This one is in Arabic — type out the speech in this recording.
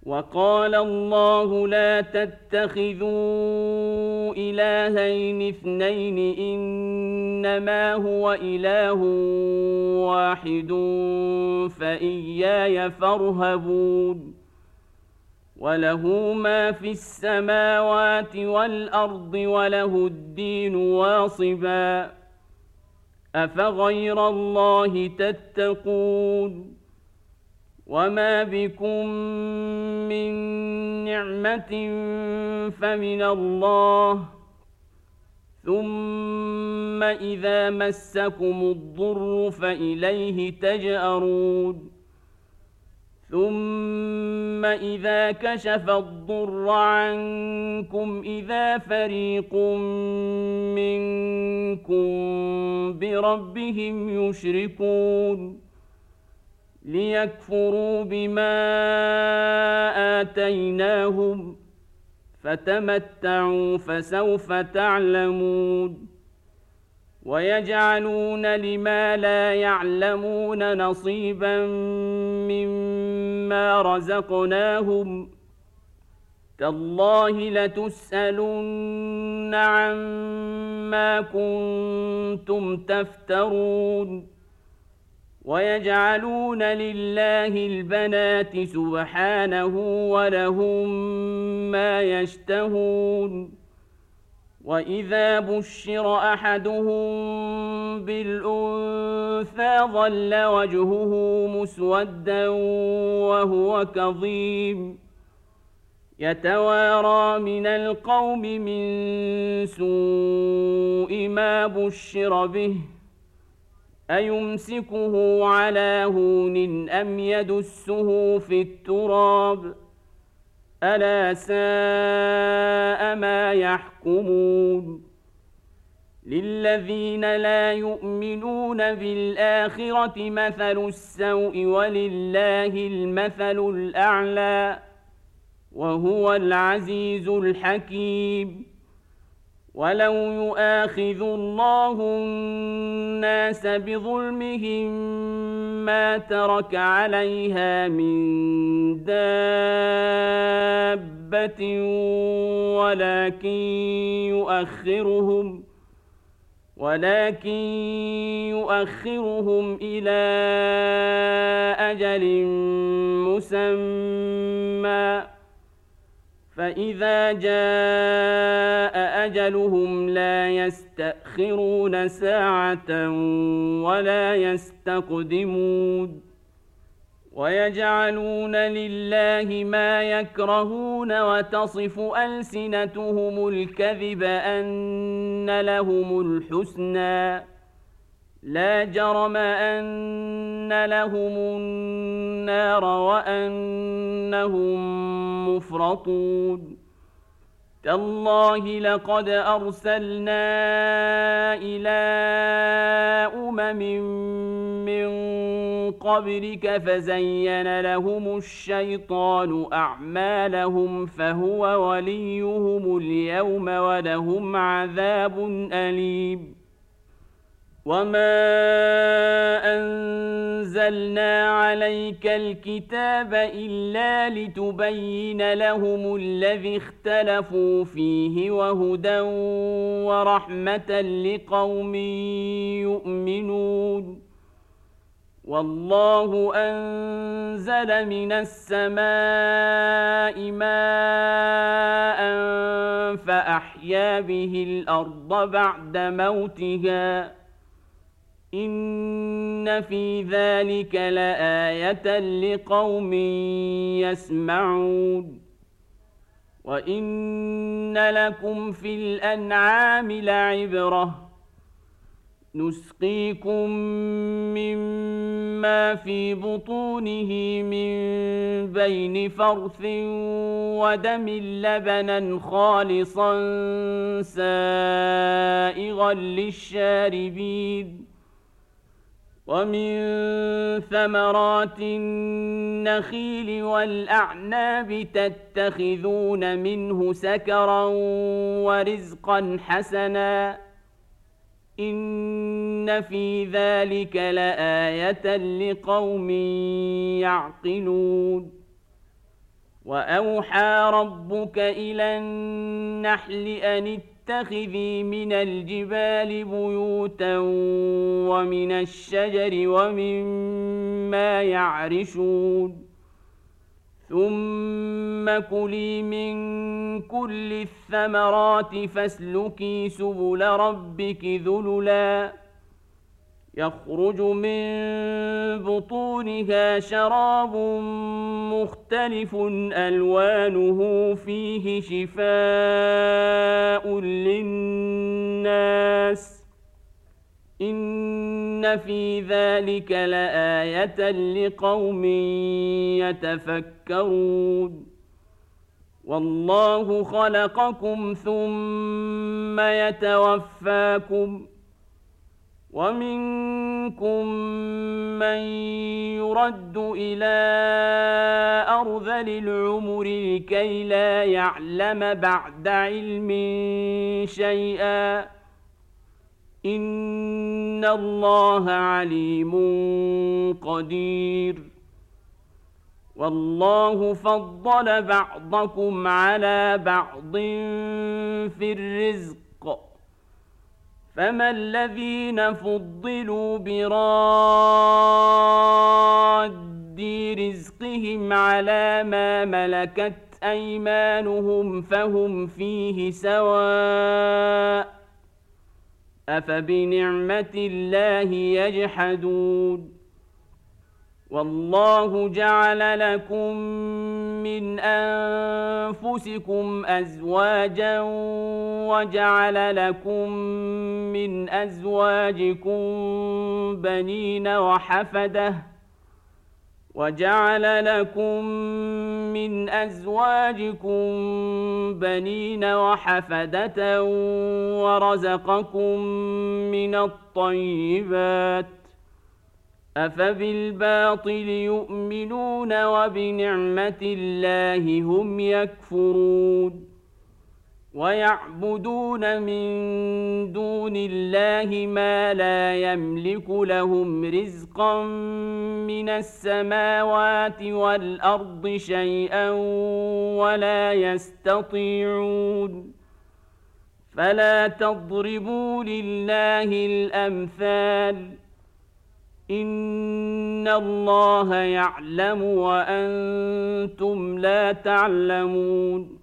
وقال الله لا تتخذوا إلهين اثنين إنما هو إله واحد فإياي فارهبون وله ما في السماوات والأرض وله الدين واصبا أفغير الله تتقون وما بكم من نعمة فمن الله ثم إذا مسكم الضر فإليه تجأرون ثم إذا كشف الضر عنكم إذا فريق منكم بربهم يشركون ليكفروا بما آتيناهم فتمتعوا فسوف تعلمون ويجعلون لما لا يعلمون نصيبا مما رزقناهم تالله لتسألن عما كنتم تفترون ويجعلون لله البنات سبحانه ولهم ما يشتهون وإذا بشر أحدهم بالأنثى ظل وجهه مسودا وهو كظيم يتوارى من القوم من سوء ما بشر به أيمسكه على هون أم يدسه في التراب ألا ساء ما يحكمون للذين لا يؤمنون بالآخرة مثل السوء ولله المثل الأعلى وهو العزيز الحكيم ولو يؤاخذ الله الناس بظلمهم ما ترك عليها من دابة ولكن يؤخرهم إلى أجل مسمى فإذا جاء أجلهم لا يستأخرون ساعة ولا يستقدمون ويجعلون لله ما يكرهون وتصف ألسنتهم الكذب أن لهم الحسنى لا جرم أن لهم النار وأنهم مفرطون تالله لقد أرسلنا إلى من قبلك فزين لهم الشيطان أعمالهم فهو وليهم اليوم ولهم عذاب أليم وما أنزلنا عليك الكتاب إلا لتبين لهم الذي اختلفوا فيه وهدى ورحمة لقوم يؤمنون والله أنزل من السماء ماء فأحيا به الأرض بعد موتها إن في ذلك لآية لقوم يسمعون وإن لكم في الأنعام لعبرة نسقيكم مما في بطونه من بين فرث ودم لبنا خالصا سائغا للشاربين ومن ثمرات النخيل والأعناب تتخذون منه سكرا ورزقا حسنا إن في ذلك لآية لقوم يعقلون وأوحى ربك إلى النحل أن اتخذي من الجبال بيوتا ومن الشجر ومما يعرشون ثم كلي من كل الثمرات فاسلكي سبل ربك ذللا يخرج من بطونها شراب مختلف ألوانه فيه شفاء للناس إن في ذلك لآية لقوم يتفكرون والله خلقكم ثم يتوفاكم ومنكم من يرد إلى أرذل العمر لكي لا يعلم بعد علم شيئا إن الله عليم قدير والله فضل بعضكم على بعض في الرزق فما الذين فضلوا براد رزقهم على ما ملكت أيمانهم فهم فيه سواء أفبنعمة الله يجحدون والله جعل لكم من أنفسكم أزواجا وجعل لكم من أزواجكم بنين وحفدة ورزقكم من الطيبات أفبالباطل يؤمنون وبنعمة الله هم يكفرون ويعبدون من دون الله ما لا يملك لهم رزقا من السماوات والأرض شيئا ولا يستطيعون فلا تضربوا لله الأمثال إن الله يعلم وأنتم لا تعلمون